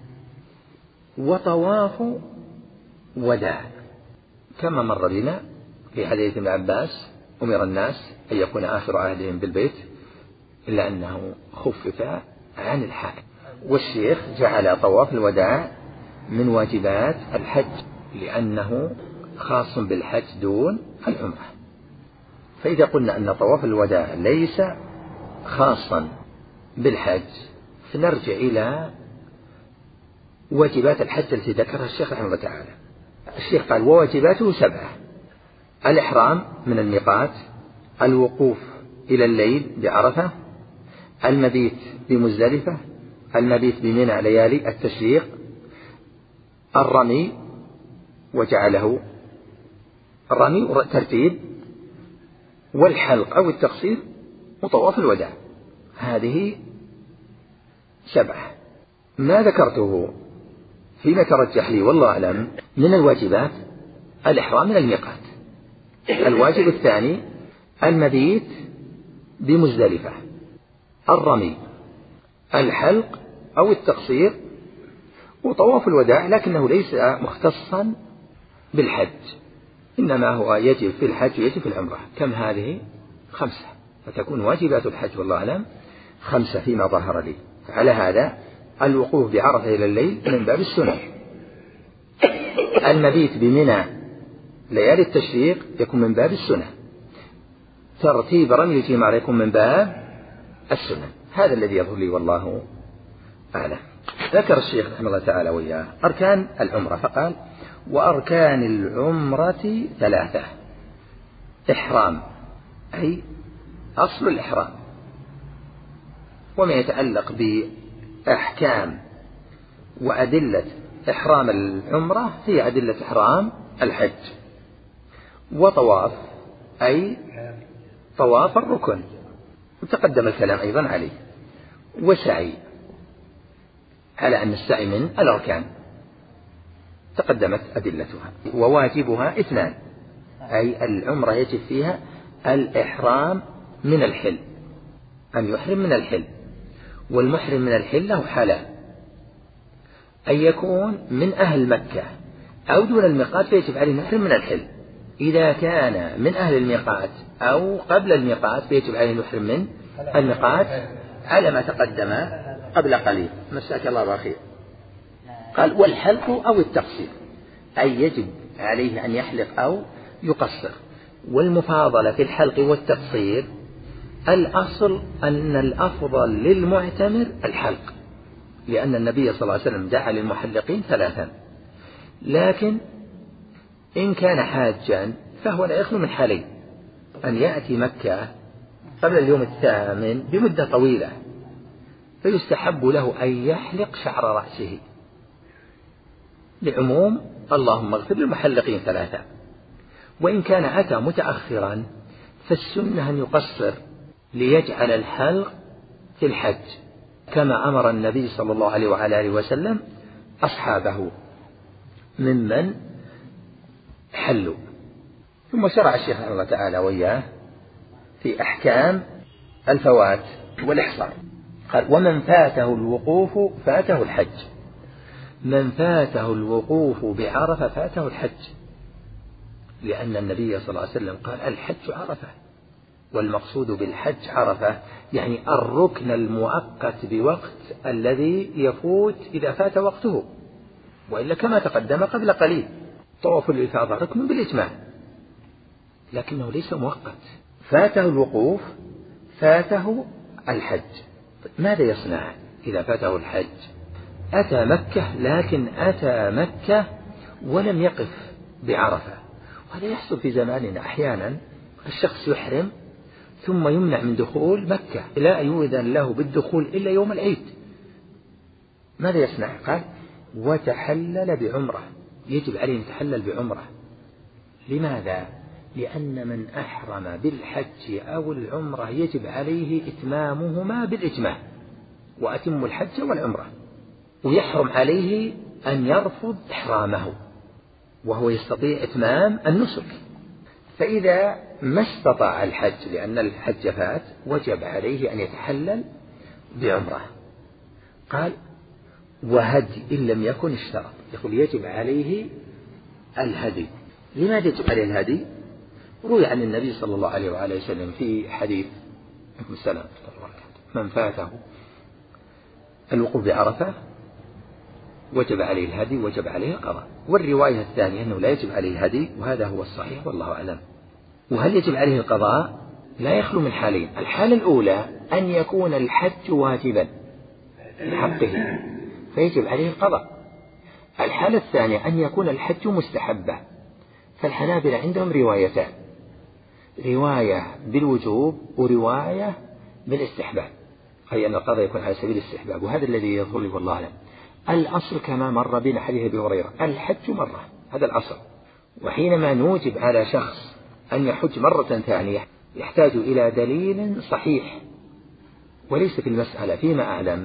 B: وطواف وداع كما مر بنا في حديث ابن عباس أمر الناس أن يكون آخر عهدهم بالبيت إلا أنه خفف عن الحائض. والشيخ جعل طواف الوداع من واجبات الحج لأنه خاص بالحج دون العمرة. فإذا قلنا أن طواف الوداع ليس خاصا بالحج فنرجع إلى واجبات الحج التي ذكرها الشيخ رحمه الله تعالى. الشيخ قال وواجباته سبعة: الإحرام من الميقات، الوقوف إلى الليل بعرفة، المبيت بمزدلفة، المبيت بمنى ليالي التشريق، الرمي وجعله الرمي ترتيب، والحلق أو التقصير، وطواف الوداع. هذه سبعة. ما ذكرته فيما ترجح لي والله أعلم من الواجبات الإحرام من الميقات. الواجب الثاني المبيت بمزدلفة، الرمي، الحلق أو التقصير، وطواف الوداع، لكنه ليس مختصا بالحج، إنما هو يجب في الحج ويجب في العمرة. كم هذه؟ خمسة. فتكون واجبات الحج والله أعلم خمسة فيما ظهر لي. على هذا الوقوف بعرفة إلى الليل من باب السنة، المبيت بمنى ليالي التشريق يكون من باب السنة، ترتيب رمي الجمار يكون من باب السنة. هذا الذي يظهر لي والله أعلم. ذكر الشيخ رحمه الله تعالى وإياه أركان العمرة فقال: وأركان العمرة ثلاثة: إحرام أي أصل الإحرام، وما يتعلق بأحكام وأدلة إحرام العمرة هي أدلة إحرام الحج، وطواف أي طواف الركن وتقدم الكلام أيضا عليه، وسعي على أن السعي من الأركان تقدمت أدلتها، وواجبها اثنان أي العمرة يجب فيها الإحرام من الحل، أن يحرم من الحل، والمحرم من الحل له حالان: أن يكون من أهل مكة أو دون الميقات فيجب عليه المحرم من الحل. إذا كان من أهل الميقات أو قبل الميقات فيجب عليه المحرم من الميقات على ما تقدم قبل قليل. مساك الله بخير. قال: والحلق أو التقصير أي يجب عليه أن يحلق أو يقصر. والمفاضلة في الحلق والتقصير، الأصل أن الأفضل للمعتمر الحلق، لأن النبي صلى الله عليه وسلم دعا للمحلقين ثلاثا. لكن إن كان حاجا فهو لا يخلو من حالين: أن يأتي مكة قبل اليوم الثامن بمدة طويلة، فيستحب له أن يحلق شعر رأسه لعموم اللهم اغفر للمحلقين ثلاثة. وإن كان أتى متأخرا فالسنة أن يقصر ليجعل الحلق في الحج، كما أمر النبي صلى الله عليه وعلى آله وسلم أصحابه ممن حلوا. ثم شرع الشيخ رحمه الله تعالى وإياه في أحكام الفوات والإحصار. قال: ومن فاته الوقوف فاته الحج. من فاته الوقوف بعرفة فاته الحج، لأن النبي صلى الله عليه وسلم قال: الحج عرفة، والمقصود بالحج عرفة يعني الركن المؤقت بوقت الذي يفوت إذا فات وقته، وإلا كما تقدم قبل قليل طواف الإفاضة ركن بالإجماع، لكنه ليس مؤقت. فاته الوقوف فاته الحج. ماذا يصنع إذا فاته الحج؟ أتى مكة لكن أتى مكة ولم يقف بعرفة، وهذا يحصل في زماننا أحيانا. الشخص يحرم ثم يمنع من دخول مكة، لا يؤذن له بالدخول إلا يوم العيد. ماذا يصنع؟ قال: وتحلل بعمرة. يجب عليه أن يتحلل بعمرة. لماذا؟ لأن من أحرم بالحج أو العمرة يجب عليه إتمامهما بالإجماع، وأتم الحج والعمرة، ويحرم عليه أن يرفض إحرامه وهو يستطيع إتمام النسك. فإذا ما استطاع الحج لأن الحج فات وجب عليه أن يتحلل بعمرة. قال: وهدي إن لم يكن اشترط. يقول يجب عليه الهدي. لماذا يجب عليه الهدي؟ روي عن النبي صلى الله عليه وآله وسلم في حديث السلام من فاته الوقوف بعرفة وجب عليه الهدي وجب عليه القضاء. والرواية الثانية أنه لا يجب عليه الهدي، وهذا هو الصحيح والله أعلم. وهل يجب عليه القضاء؟ لا يخلو من حالين: الحالة الأولى أن يكون الحج واجبا لحقه فيجب عليه القضاء. الحالة الثانية أن يكون الحج مستحبا. فالحنابلة عندهم روايتان: رواية بالوجوب ورواية بالاستحباب، أي أن القضاء يكون على سبيل الاستحباب، وهذا الذي يظهر لي والله أعلم. الأصل كما مر بنا حديث أبي هريرة: الحج مرة، هذا الأصل. وحينما نوجب على شخص أن يحج مرة ثانية يحتاج إلى دليل صحيح، وليس في المسألة فيما أعلم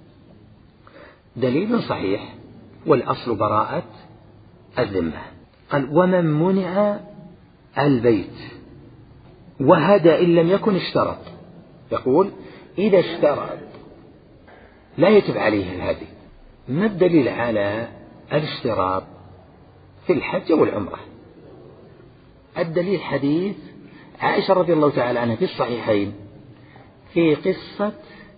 B: دليل صحيح، والأصل براءة الذمة. قال: ومن منع البيت وهدى إن لم يكن اشترط. يقول: إذا اشترط لا يجب عليه الهدي. ما الدليل على الاشتراط في الحج والعمرة؟ الدليل حديث عائشة رضي الله تعالى عنها في الصحيحين في قصة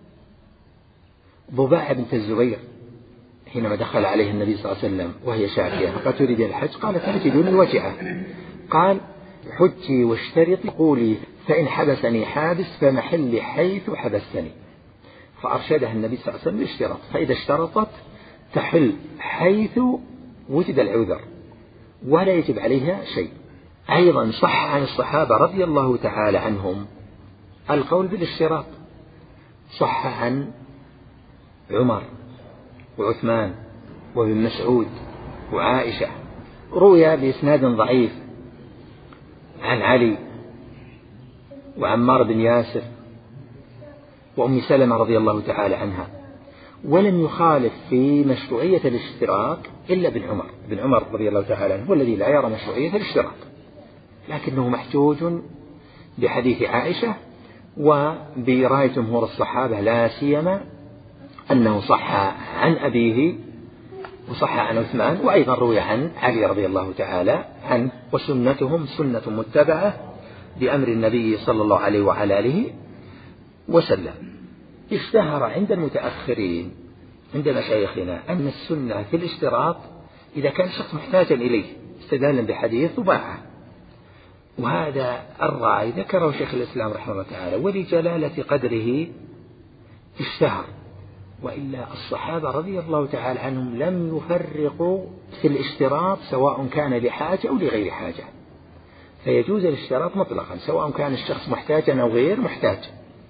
B: ضباع بنت الزبير حينما دخل عليه النبي صلى الله عليه وسلم وهي شاكية فقال: تريد الحج؟ قالت: تجدني وجعة. قال: حجي واشترطي، قولي فإن حبسني حابس فمحلي حيث حبستني. فأرشدها النبي صلى الله عليه وسلم للاشتراط، فإذا اشترطت تحل حيث وجد العذر ولا يجب عليها شيء. أيضا صح عن الصحابة رضي الله تعالى عنهم القول بالاشتراط. صح عن عمر وعثمان وابن مسعود وعائشة. روي بإسناد ضعيف عن علي وعمار بن ياسر وأم سلمة رضي الله تعالى عنها، ولم يخالف في مشروعية الاشتراك إلا بن عمر. بن عمر رضي الله تعالى عنه هو الذي لا يرى مشروعية الاشتراك، لكنه محجوج بحديث عائشة وبرأي جمهور الصحابة، لا سيما أنه صح عن أبيه وصح عن عثمان، وأيضا روي عن علي رضي الله تعالى عنه. وسنتهم سنة متبعة بأمر النبي صلى الله عليه وعلى آله وسلم. اشتهر عند المتأخرين عند مشايخنا أن السنة في الاشتراط إذا كان الشخص محتاجا إليه، استدلالا بحديث ضباعة. وهذا الرأي ذكره شيخ الإسلام رحمه الله تعالى، ولجلالة قدره اشتهر، وإلا الصحابة رضي الله تعالى عنهم لم يفرقوا في الاشتراط سواء كان لحاجة أو لغير حاجة، فيجوز الاشتراط مطلقا سواء كان الشخص محتاجا أو غير محتاج.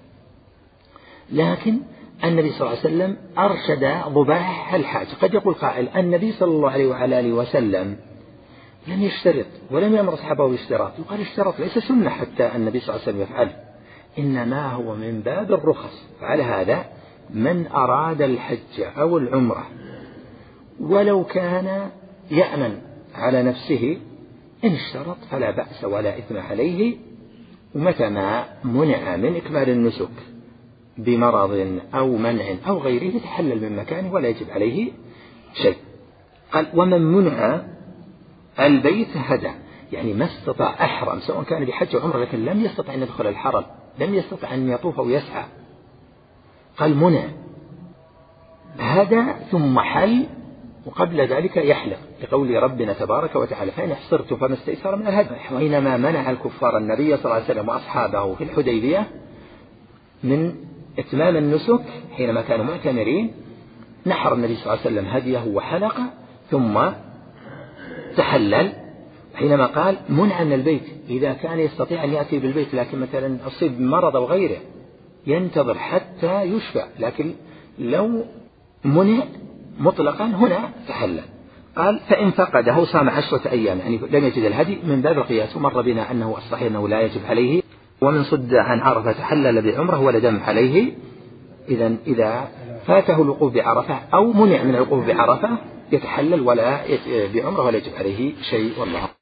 B: لكن النبي صلى الله عليه وسلم أرشد ضباح الحاجة. قد يقول قائل النبي صلى الله عليه وعلى آله وسلم لم يشترط ولم يأمر أصحابه بالاشتراط، يقال اشترط ليس سنة حتى النبي صلى الله عليه وسلم يفعل، إنما هو من باب الرخص. فعلى هذا من أراد الحج أو العمرة ولو كان يأمن على نفسه إن اشترط فلا بأس ولا إثم عليه، ومتى ما منع من إكمال النسك بمرض أو منع أو غيره يتحلل من مكانه ولا يجب عليه شيء. قال ومن منع البيت هدى، يعني ما استطاع أحرم سواء كان بحج أو عمرة لكن لم يستطع أن يدخل الحرم، لم يستطع أن يطوف أو يسعى، قال منع هدى ثم حل، وقبل ذلك يحلق لقول ربنا تبارك وتعالى فإن احصرتم فما استيسر من الهدي. وإنما منع الكفار النبي صلى الله عليه وسلم وأصحابه في الحديبية من إتمام النسك حينما كانوا معتمرين، نحر النبي صلى الله عليه وسلم هديه وحلق ثم تحلل. حينما قال منع من البيت إذا كان يستطيع أن يأتي بالبيت لكن مثلا أصيب بمرض أو غيره ينتظر حتى يشفى، لكن لو منع مطلقا هنا تحلل. قال فإن فقده صام عشرة أيام، يعني لم يجد الهدي من باب القياس، ومر بنا أنه الصحيح أنه لا يجب عليه، ومن صد عن عرفة تحلل بعمره ولا دم عليه. إذا إذا فاته الوقوف بعرفة أو منع من الوقوف بعرفة يتحلل ولا بعمره ولا يجب عليه شيء، والله